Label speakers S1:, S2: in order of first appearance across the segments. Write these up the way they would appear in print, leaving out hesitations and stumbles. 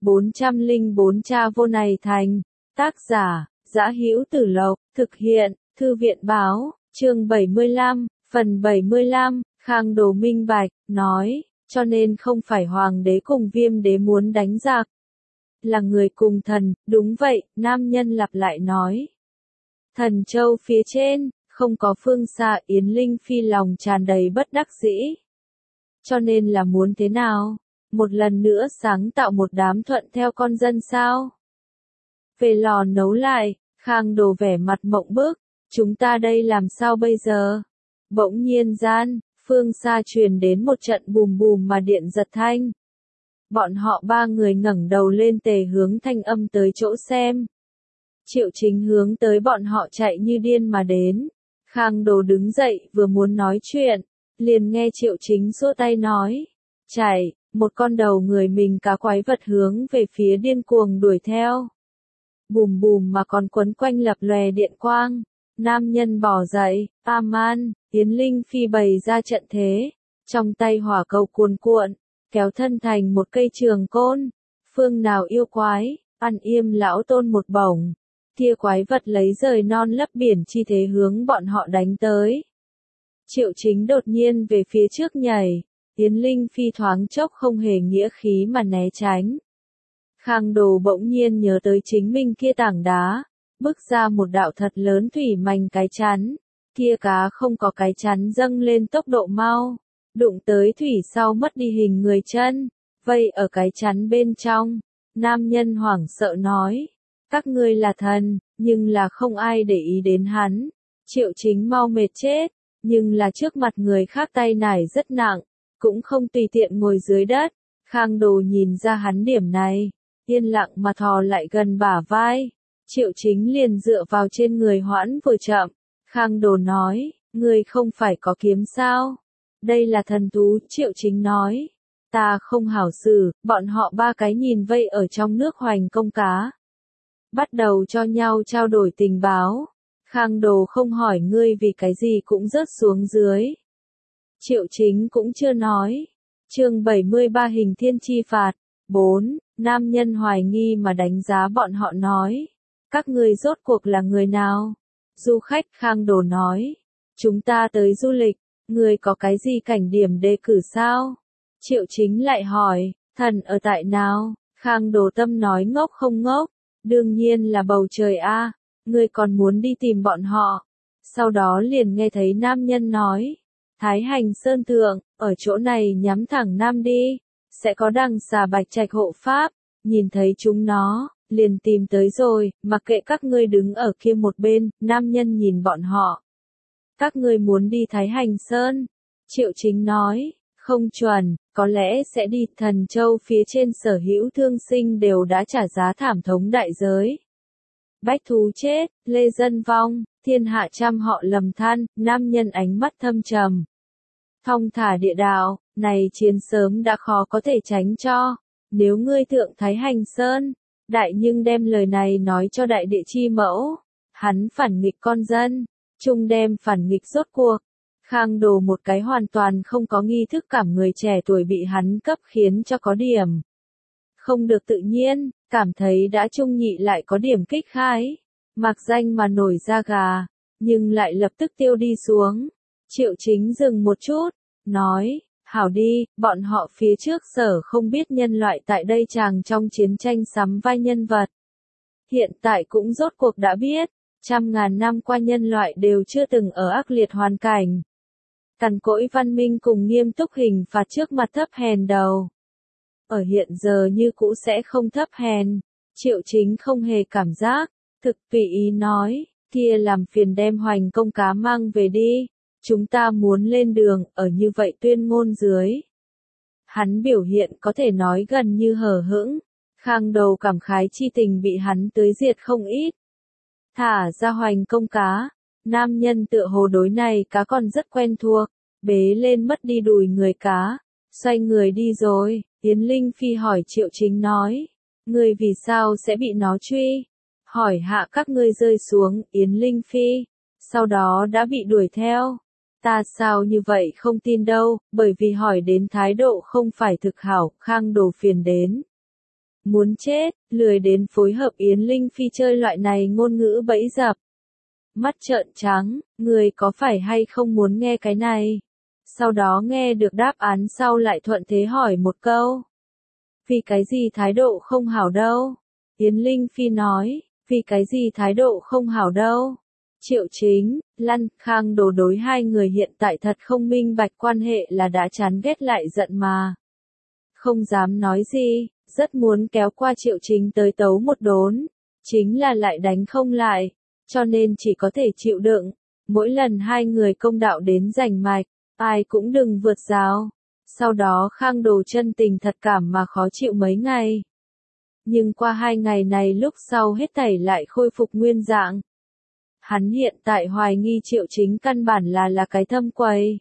S1: 404 Cha vô này thành. Tác giả, Dã Hữu Tử Lộc, thực hiện, Thư viện báo, chương 75, phần 75, Khang Đồ minh bạch, nói, cho nên không phải hoàng đế cùng Viêm đế muốn đánh giặc. Là người cùng thần, đúng vậy, nam nhân lặp lại nói. Thần châu phía trên, không có phương xa. Yến Linh Phi lòng tràn đầy bất đắc dĩ. Cho nên là muốn thế nào? Một lần nữa sáng tạo một đám thuận theo con dân sao? Về lò nấu lại, Khang Đồ vẻ mặt mộng bức, chúng ta đây làm sao bây giờ? Bỗng nhiên gian, phương xa truyền đến một trận bùm bùm mà điện giật thanh. Bọn họ ba người ngẩng đầu lên tề hướng thanh âm tới chỗ xem. Triệu Chính hướng tới bọn họ chạy như điên mà đến. Khang Đồ đứng dậy vừa muốn nói chuyện, liền nghe Triệu Chính xua tay nói. Chạy, một con đầu người mình cá quái vật hướng về phía điên cuồng đuổi theo. Bùm bùm mà còn quấn quanh lập lòe điện quang. Nam nhân bỏ dậy, Aman, Yến Linh Phi bày ra trận thế. Trong tay hỏa cầu cuồn cuộn, kéo thân thành một cây trường côn. Phương nào yêu quái, ăn Yêm lão tôn một bổng. Tia quái vật lấy rời non lấp biển chi thế hướng bọn họ đánh tới. Triệu Chính đột nhiên về phía trước nhảy. Yến Linh Phi thoáng chốc không hề nghĩa khí mà né tránh. Khang Đồ bỗng nhiên nhớ tới chính mình kia tảng đá, bước ra một đạo thật lớn thủy mành cái chắn. Kia cá không có cái chắn dâng lên tốc độ mau, đụng tới thủy sau mất đi hình người chân, vây ở cái chắn bên trong. Nam nhân hoảng sợ nói, các ngươi là thần, nhưng là không ai để ý đến hắn. Triệu Chính mau mệt chết, nhưng là trước mặt người khác tay nải rất nặng, cũng không tùy tiện ngồi dưới đất. Khang Đồ nhìn ra hắn điểm này, yên lặng mà thò lại gần bả vai. Triệu Chính liền dựa vào trên người hoãn vừa chậm. Khang Đồ nói, người không phải có kiếm sao? Đây là thần thú. Triệu Chính nói, ta không hảo xử. Bọn họ ba cái nhìn vây ở trong nước hoành công cá, bắt đầu cho nhau trao đổi tình báo. Khang Đồ không hỏi ngươi vì cái gì cũng rớt xuống dưới. Triệu Chính cũng chưa nói. Chương 73 Hình Thiên Chi Phạt. 4. Nam nhân hoài nghi mà đánh giá bọn họ nói. Các ngươi rốt cuộc là người nào? Du khách. Khang Đồ nói. Chúng ta tới du lịch, ngươi có cái gì cảnh điểm đề cử sao? Triệu Chính lại hỏi, thần ở tại nào? Khang Đồ tâm nói ngốc không ngốc. Đương nhiên là bầu trời a, ngươi còn muốn đi tìm bọn họ. Sau đó liền nghe thấy nam nhân nói. Thái Hành Sơn Thượng, ở chỗ này nhắm thẳng nam đi, sẽ có đằng xà bạch trạch hộ pháp, nhìn thấy chúng nó, liền tìm tới rồi, mặc kệ các ngươi đứng ở kia một bên. Nam nhân nhìn bọn họ. Các ngươi muốn đi Thái Hành Sơn? Triệu Chính nói, không chuẩn, có lẽ sẽ đi. Thần châu phía trên sở hữu thương sinh đều đã trả giá thảm thống đại giới. Bách thú chết, lê dân vong, thiên hạ trăm họ lầm than. Nam nhân ánh mắt thâm trầm. Thong thả địa đạo, này chiến sớm đã khó có thể tránh cho. Nếu ngươi thượng Thái Hành Sơn, đại nhưng đem lời này nói cho đại địa chi mẫu. Hắn phản nghịch con dân, trung đem phản nghịch rốt cuộc. Khang Đồ một cái hoàn toàn không có nghi thức cảm người trẻ tuổi bị hắn cấp khiến cho có điểm không được tự nhiên, cảm thấy đã trung nhị lại có điểm kích khái. Mặc danh mà nổi da gà, nhưng lại lập tức tiêu đi xuống. Triệu Chính dừng một chút, nói, hảo đi, bọn họ phía trước sở không biết nhân loại tại đây chàng trong chiến tranh sắm vai nhân vật. Hiện tại cũng rốt cuộc đã biết, trăm ngàn năm qua nhân loại đều chưa từng ở ác liệt hoàn cảnh. Cằn cỗi văn minh cùng nghiêm túc hình phạt trước mặt thấp hèn đầu. Ở hiện giờ như cũ sẽ không thấp hèn. Triệu Chính không hề cảm giác, thực tùy ý nói, kia làm phiền đem hoành công cá mang về đi. Chúng ta muốn lên đường. Ở như vậy tuyên ngôn dưới, hắn biểu hiện có thể nói gần như hờ hững. Khang Đồ cảm khái chi tình bị hắn tưới diệt không ít. Thả ra hoành công cá. Nam nhân tựa hồ đối này cá còn rất quen thuộc, bế lên mất đi đùi người cá, xoay người đi rồi. Yến Linh Phi hỏi Triệu Chính nói, ngươi vì sao sẽ bị nó truy? Hỏi hạ các ngươi rơi xuống. Yến Linh Phi, sau đó đã bị đuổi theo. Ta sao như vậy không tin đâu, bởi vì hỏi đến thái độ không phải thực hảo. Khang Đồ phiền đến Muốn chết, lười đến phối hợp Yến Linh Phi chơi loại này ngôn ngữ bẫy dập. Mắt trợn trắng, người có phải hay không muốn nghe cái này? Sau đó nghe được đáp án sau lại thuận thế hỏi một câu. Vì cái gì thái độ không hảo đâu? Yến Linh Phi nói, vì cái gì thái độ không hảo đâu? Triệu Chính, Lăn, Khang Đồ đối hai người hiện tại thật không minh bạch quan hệ là đã chán ghét lại giận mà. Không dám nói gì, rất muốn kéo qua Triệu Chính tới tấu một đốn. Chính là lại đánh không lại, cho nên chỉ có thể chịu đựng. Mỗi lần hai người công đạo đến rành mạch, ai cũng đừng vượt rào. Sau đó Khang Đồ chân tình thật cảm mà khó chịu mấy ngày. Nhưng qua 2 ngày này lúc sau hết thảy lại khôi phục nguyên dạng. Hắn hiện tại hoài nghi Triệu Chính căn bản là cái thâm quầy.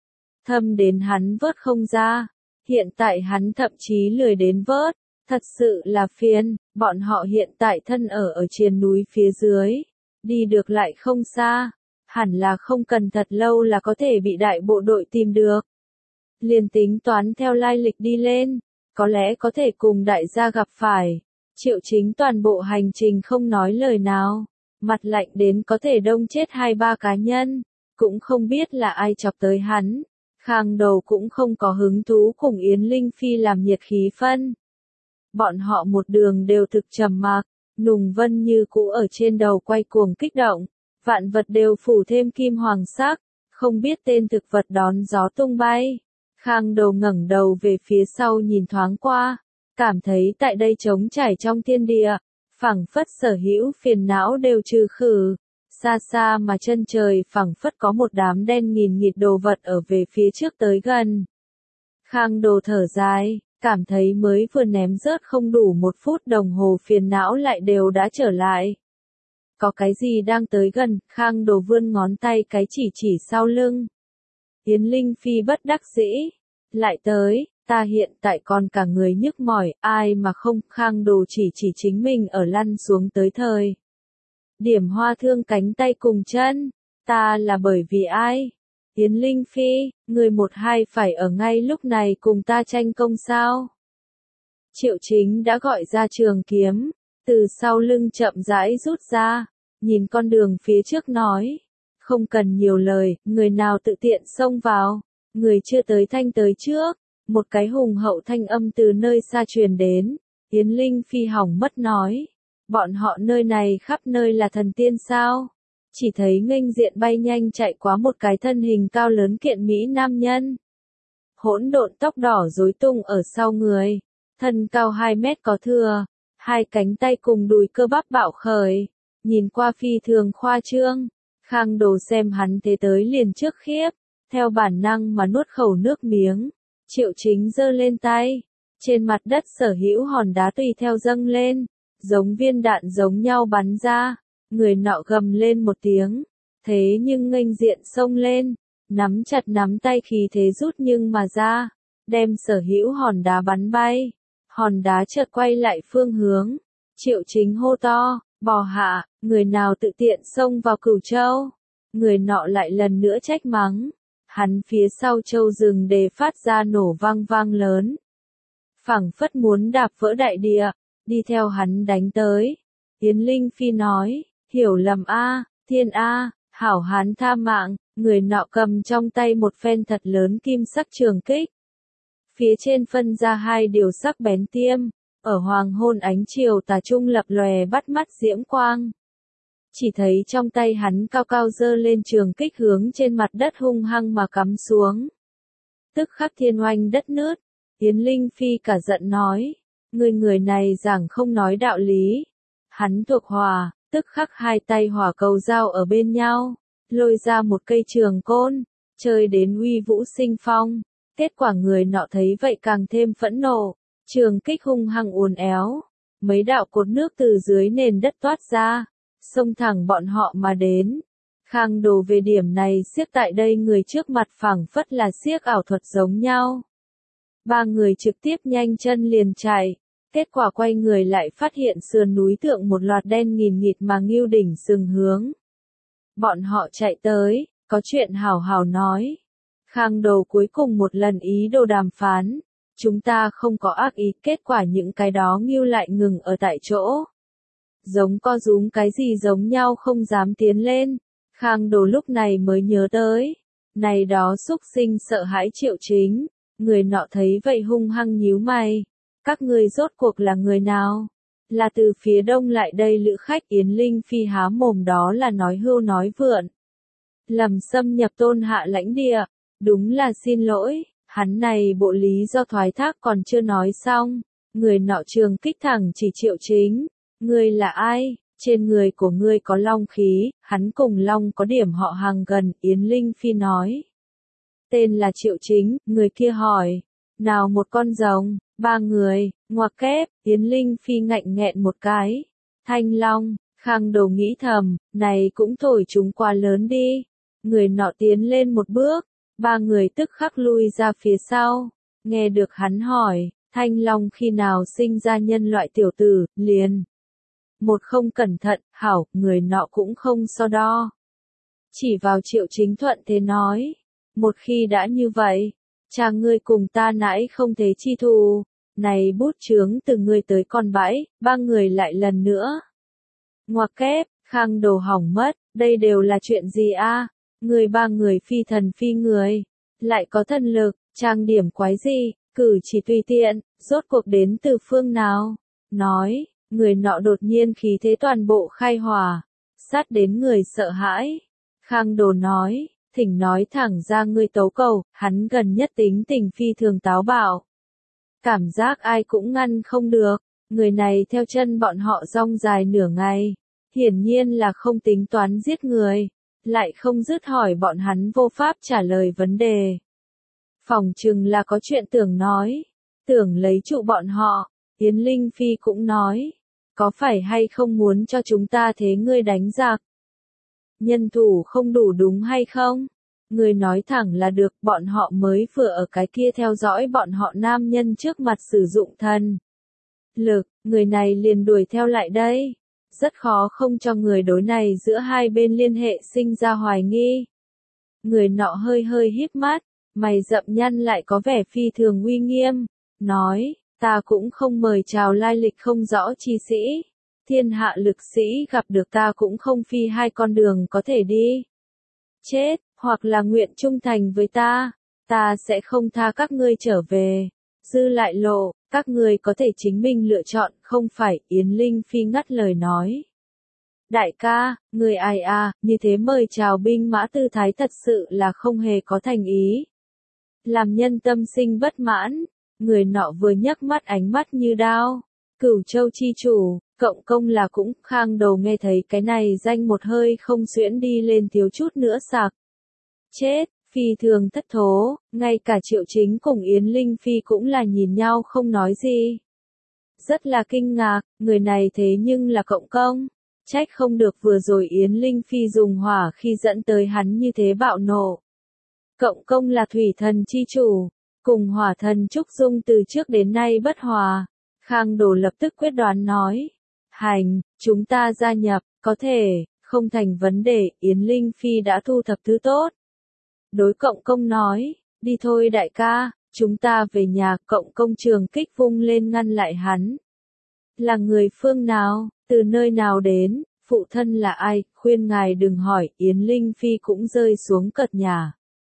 S1: Thâm đến hắn vớt không ra. Hiện tại hắn thậm chí lười đến vớt. Thật sự là phiền, bọn họ hiện tại thân ở trên núi phía dưới. Đi được lại không xa. Hẳn là không cần thật lâu là có thể bị đại bộ đội tìm được. Liền tính toán theo lai lịch đi lên, có lẽ có thể cùng đại gia gặp phải. Triệu Chính toàn bộ hành trình không nói lời nào, mặt lạnh đến có thể đông chết 2-3 cá nhân, cũng không biết là ai chọc tới hắn. Khang Đầu cũng không có hứng thú cùng Yến Linh Phi làm nhiệt khí phân. Bọn họ một đường đều thực trầm mặc, Nùng Vân như cũ ở trên đầu quay cuồng kích động, vạn vật đều phủ thêm kim hoàng sắc, không biết tên thực vật đón gió tung bay. Khang Đầu ngẩng đầu về phía sau nhìn thoáng qua, cảm thấy tại đây trống trải trong thiên địa, phảng phất sở hữu phiền não đều trừ khử. Xa xa mà chân trời phảng phất có một đám đen nghìn nghịt đồ vật ở về phía trước tới gần. Khang Đồ thở dài, cảm thấy mới vừa ném rớt không đủ 1 phút đồng hồ phiền não lại đều đã trở lại. Có cái gì đang tới gần, Khang Đồ vươn ngón tay cái chỉ sau lưng. Yến Linh Phi bất đắc dĩ, lại tới, ta hiện tại còn cả người nhức mỏi, ai mà không. Khang Đồ chỉ chính mình ở lăn xuống tới thời. Điểm hoa thương cánh tay cùng chân, ta là bởi vì ai? Yến Linh Phi, người 1-2 phải ở ngay lúc này cùng ta tranh công sao? Triệu Chính đã gọi ra trường kiếm, từ sau lưng chậm rãi rút ra, nhìn con đường phía trước nói. Không cần nhiều lời, người nào tự tiện xông vào, người chưa tới thanh tới trước. Một cái hùng hậu thanh âm từ nơi xa truyền đến, Yến Linh Phi hỏng mất nói. Bọn họ nơi này khắp nơi là thần tiên sao? Chỉ thấy nghênh diện bay nhanh chạy qua một cái thân hình cao lớn kiện mỹ nam nhân. Hỗn độn tóc đỏ rối tung ở sau người, thân cao 2 mét có thừa, 2 cánh tay cùng đùi cơ bắp bạo khởi, nhìn qua phi thường khoa trương. Khang Đồ xem hắn thế tới liền trước khiếp, theo bản năng mà nuốt khẩu nước miếng. Triệu Chính giơ lên tay, trên mặt đất sở hữu hòn đá tùy theo dâng lên, giống viên đạn giống nhau bắn ra. Người nọ gầm lên một tiếng, thế nhưng nghênh diện xông lên, nắm chặt nắm tay khí thế rút nhưng mà ra, đem sở hữu hòn đá bắn bay. Hòn đá chợt quay lại phương hướng. Triệu Chính hô to, bò hạ, người nào tự tiện xông vào Cửu Châu. Người nọ lại lần nữa trách mắng. Hắn phía sau châu rừng đề phát ra nổ vang vang lớn. Phảng phất muốn đạp vỡ đại địa, đi theo hắn đánh tới. Yến Linh Phi nói, hiểu lầm a, thiên a, hảo hán tha mạng. Người nọ cầm trong tay một phen thật lớn kim sắc trường kích. Phía trên phân ra 2 điều sắc bén tiêm, ở hoàng hôn ánh chiều tà trung lập lòe bắt mắt diễm quang. Chỉ thấy trong tay hắn cao cao giơ lên trường kích hướng trên mặt đất hung hăng mà cắm xuống. Tức khắc thiên oanh đất nứt. Yến Linh Phi cả giận nói, người này giảng không nói đạo lý. Hắn thuộc hỏa, tức khắc 2 tay hỏa cầu dao ở bên nhau, lôi ra một cây trường côn, chơi đến uy vũ sinh phong. Kết quả người nọ thấy vậy càng thêm phẫn nộ, trường kích hung hăng uốn éo, mấy đạo cột nước từ dưới nền đất toát ra, xông thẳng bọn họ mà đến. Khang Đồ về điểm này siếc tại đây người trước mặt phảng phất là siếc ảo thuật giống nhau. 3 người trực tiếp nhanh chân liền chạy, kết quả quay người lại phát hiện sườn núi thượng một loạt đen nghìn nghịt mà ngưu đỉnh sừng hướng. Bọn họ chạy tới, có chuyện hảo hảo nói. Khang Đồ cuối cùng một lần ý đồ đàm phán, chúng ta không có ác ý, kết quả những cái đó Ngưu lại ngừng ở tại chỗ. Giống co rúm cái gì giống nhau không dám tiến lên. Khang Đồ lúc này mới nhớ tới. Này đó xúc sinh sợ hãi Triệu Chính. Người nọ thấy vậy hung hăng nhíu mày. Các ngươi rốt cuộc là người nào? Là từ phía đông lại đây lữ khách. Yến Linh Phi há mồm, đó là nói hưu nói vượn. Lầm xâm nhập Tôn hạ lãnh địa. Đúng là xin lỗi. Hắn này bộ lý do thoái thác còn chưa nói xong. Người nọ trường kích thẳng chỉ Triệu Chính. Ngươi là ai? Trên người của ngươi có long khí, hắn cùng long có điểm họ hàng gần, Yến Linh Phi nói. Tên là Triệu Chính, người kia hỏi. Nào một con rồng, 3 người, ngoặc kép, Yến Linh Phi ngạnh nghẹn một cái. Thanh long, Khang Đồ nghĩ thầm, này cũng thổi chúng quá lớn đi. Người nọ tiến lên một bước, 3 người tức khắc lui ra phía sau. Nghe được hắn hỏi, Thanh long khi nào sinh ra nhân loại tiểu tử, liền. Một không cẩn thận, hảo, người nọ cũng không so đo. Chỉ vào Triệu Chính thuận thế nói. Một khi đã như vậy, cha ngươi cùng ta nãy không thế chi thù. Này bút chướng từ ngươi tới con bãi, 3 người lại lần nữa. Ngoặc kép, Khang Đồ hỏng mất, đây đều là chuyện gì a? Người 3 người phi thần phi người, lại có thần lực, trang điểm quái gì, cử chỉ tùy tiện, rốt cuộc đến từ phương nào? Nói. Người nọ đột nhiên khí thế toàn bộ khai hỏa, sát đến người sợ hãi. Khang Đồ nói, thỉnh nói thẳng ra ngươi tấu cầu, hắn gần nhất tính tình phi thường táo bạo. Cảm giác ai cũng ngăn không được, người này theo chân bọn họ rong dài nửa ngày, hiển nhiên là không tính toán giết người, lại không dứt hỏi bọn hắn vô pháp trả lời vấn đề. Phỏng chừng là có chuyện tưởng nói, tưởng lấy trụ bọn họ. Yến Linh Phi cũng nói, có phải hay không muốn cho chúng ta thế ngươi đánh giặc? Nhân thủ không đủ đúng hay không? Ngươi nói thẳng là được, bọn họ mới vừa ở cái kia theo dõi bọn họ nam nhân trước mặt sử dụng thần lực, người này liền đuổi theo lại đây. Rất khó không cho người đối này giữa hai bên liên hệ sinh ra hoài nghi. Người nọ hơi hơi híp mắt, mày rậm nhăn lại có vẻ phi thường uy nghiêm, nói. Ta cũng không mời chào lai lịch không rõ chi sĩ. Thiên hạ lực sĩ gặp được ta cũng không phi hai con đường có thể đi. Chết, hoặc là nguyện trung thành với ta. Ta sẽ không tha các ngươi trở về. Dư lại lộ, các ngươi có thể chính mình lựa chọn, không phải. Yến Linh Phi ngắt lời nói. Đại ca, người ai à, như thế mời chào binh mã tư thái thật sự là không hề có thành ý. Làm nhân tâm sinh bất mãn. Người nọ vừa nhấc mắt ánh mắt như đao. Cửu Châu chi chủ, cộng công là cũng. Khang Đồ nghe thấy cái này danh một hơi không xuyễn đi lên thiếu chút nữa sạc. Chết, phi thường thất thố, ngay cả Triệu Chính cùng Yến Linh Phi cũng là nhìn nhau không nói gì. Rất là kinh ngạc, người này thế nhưng là cộng công. Trách không được vừa rồi Yến Linh Phi dùng hỏa khi dẫn tới hắn như thế bạo nộ. Cộng công là thủy thần chi chủ. Cùng hỏa thần Trúc Dung từ trước đến nay bất hòa. Khang Đồ lập tức quyết đoán nói. Hành, chúng ta gia nhập, có thể, không thành vấn đề, Yến Linh Phi đã thu thập thứ tốt. Đối cộng công nói, đi thôi đại ca, chúng ta về nhà. Cộng công trường kích vung lên ngăn lại hắn. Là người phương nào, từ nơi nào đến, phụ thân là ai, khuyên ngài đừng hỏi. Yến Linh Phi cũng rơi xuống cật nhà.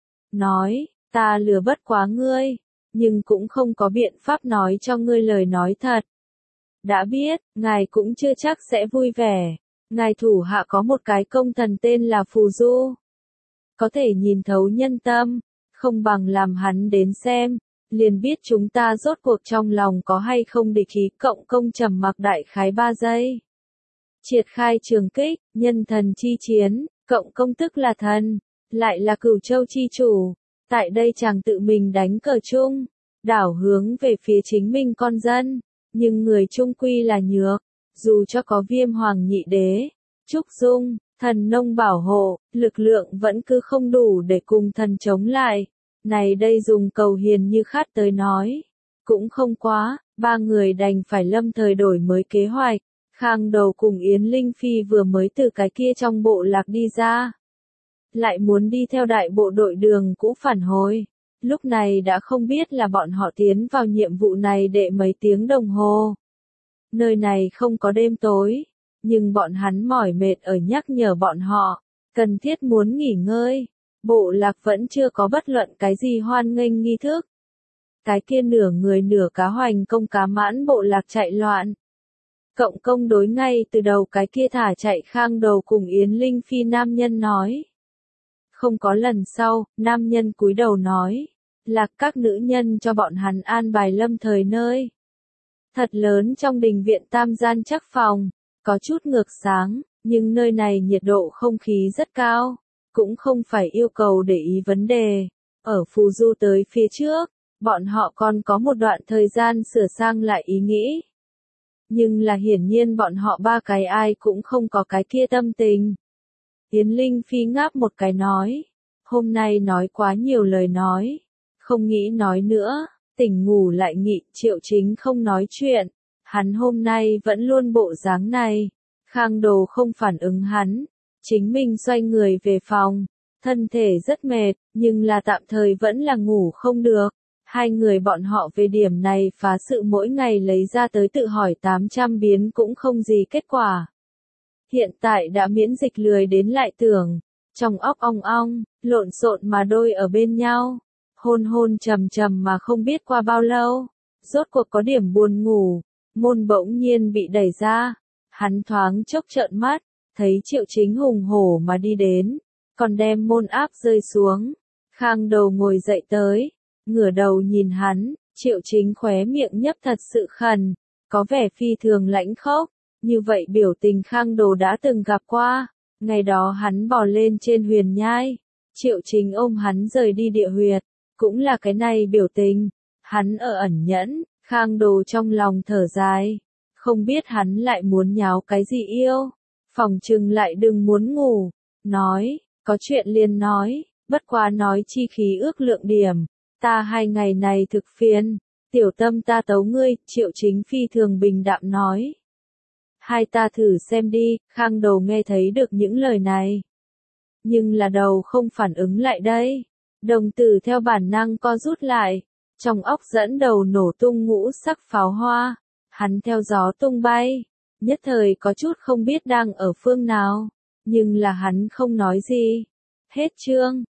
S1: Nói. Ta lừa bất quá ngươi, nhưng cũng không có biện pháp nói cho ngươi lời nói thật. Đã biết, ngài cũng chưa chắc sẽ vui vẻ. Ngài thủ hạ có một cái công thần tên là Phù Du. Có thể nhìn thấu nhân tâm, không bằng làm hắn đến xem, liền biết chúng ta rốt cuộc trong lòng có hay không địch ý. Cộng công trầm mặc đại khái 3 giây. Triệt khai trường kích, nhân thần chi chiến, cộng công tức là thần, lại là Cửu Châu chi chủ. Tại đây chàng tự mình đánh cờ chung, đảo hướng về phía chính mình con dân, nhưng người chung quy là nhược, dù cho có Viêm Hoàng Nhị Đế, Trúc Dung, thần nông bảo hộ, lực lượng vẫn cứ không đủ để cùng thần chống lại. Này đây dùng cầu hiền như khát tới nói, cũng không quá, 3 người đành phải lâm thời đổi mới kế hoạch. Khang Đồ cùng Yến Linh Phi vừa mới từ cái kia trong bộ lạc đi ra. Lại muốn đi theo đại bộ đội đường cũ phản hồi. lúc này đã không biết là bọn họ tiến vào nhiệm vụ này để mấy tiếng đồng hồ. Nơi này không có đêm tối, nhưng bọn hắn mỏi mệt ở nhắc nhở bọn họ, cần thiết muốn nghỉ ngơi. Bộ lạc vẫn chưa có bất luận cái gì hoan nghênh nghi thức. Cái kia nửa người nửa cá hoành công cá mãn bộ lạc chạy loạn. Cộng công đối ngay từ đầu cái kia thả chạy Khang Đầu cùng Yến Linh Phi nam nhân nói. Không có lần sau, nam nhân cúi đầu nói, là các nữ nhân cho bọn hắn an bài lâm thời nơi. Thật lớn trong đình viện tam gian chắc phòng, có chút ngược sáng, nhưng nơi này nhiệt độ không khí rất cao, cũng không phải yêu cầu để ý vấn đề. Ở phù du tới phía trước, bọn họ còn có một đoạn thời gian sửa sang lại ý nghĩ. Nhưng là hiển nhiên bọn họ ba cái ai cũng không có cái kia tâm tình. Yến Linh Phi ngáp một cái nói, hôm nay nói quá nhiều lời nói, không nghĩ nói nữa, tỉnh ngủ lại nghỉ. Triệu Chính không nói chuyện, hắn hôm nay vẫn luôn bộ dáng này. Khang Đồ không phản ứng hắn, chính mình xoay người về phòng, thân thể rất mệt, nhưng là tạm thời vẫn là ngủ không được. Hai người bọn họ về điểm này phá sự mỗi ngày lấy ra tới tự hỏi 800 biến cũng không gì kết quả. Hiện tại đã miễn dịch lười đến lại tưởng, trong óc ong ong, lộn xộn mà đôi ở bên nhau, hôn hôn trầm trầm mà không biết qua bao lâu, rốt cuộc có điểm buồn ngủ, môn bỗng nhiên bị đẩy ra, hắn thoáng chốc trợn mắt, thấy Triệu Chính hùng hổ mà đi đến, còn đem môn áp rơi xuống. Khang Đầu ngồi dậy tới, ngửa đầu nhìn hắn, Triệu Chính khóe miệng nhấp thật sự khẩn, có vẻ phi thường lãnh khốc. Như vậy biểu tình Khang Đồ đã từng gặp qua, ngày đó hắn bò lên trên huyền nhai, Triệu Chính ôm hắn rời đi địa huyệt, cũng là cái này biểu tình, hắn ở ẩn nhẫn, Khang Đồ trong lòng thở dài, không biết hắn lại muốn nháo cái gì yêu, phòng trừng lại đừng muốn ngủ, nói, có chuyện liền nói, bất quá nói chi khí ước lượng điểm, ta 2 ngày này thực phiền, tiểu tâm ta tấu ngươi, Triệu Chính phi thường bình đạm nói. Hai ta thử xem đi, Khang Đầu nghe thấy được những lời này. Nhưng là đầu không phản ứng lại đây. Đồng tử theo bản năng co rút lại. Trong óc dẫn đầu nổ tung ngũ sắc pháo hoa. Hắn theo gió tung bay. Nhất thời có chút không biết đang ở phương nào. Nhưng là hắn không nói gì. Hết chương.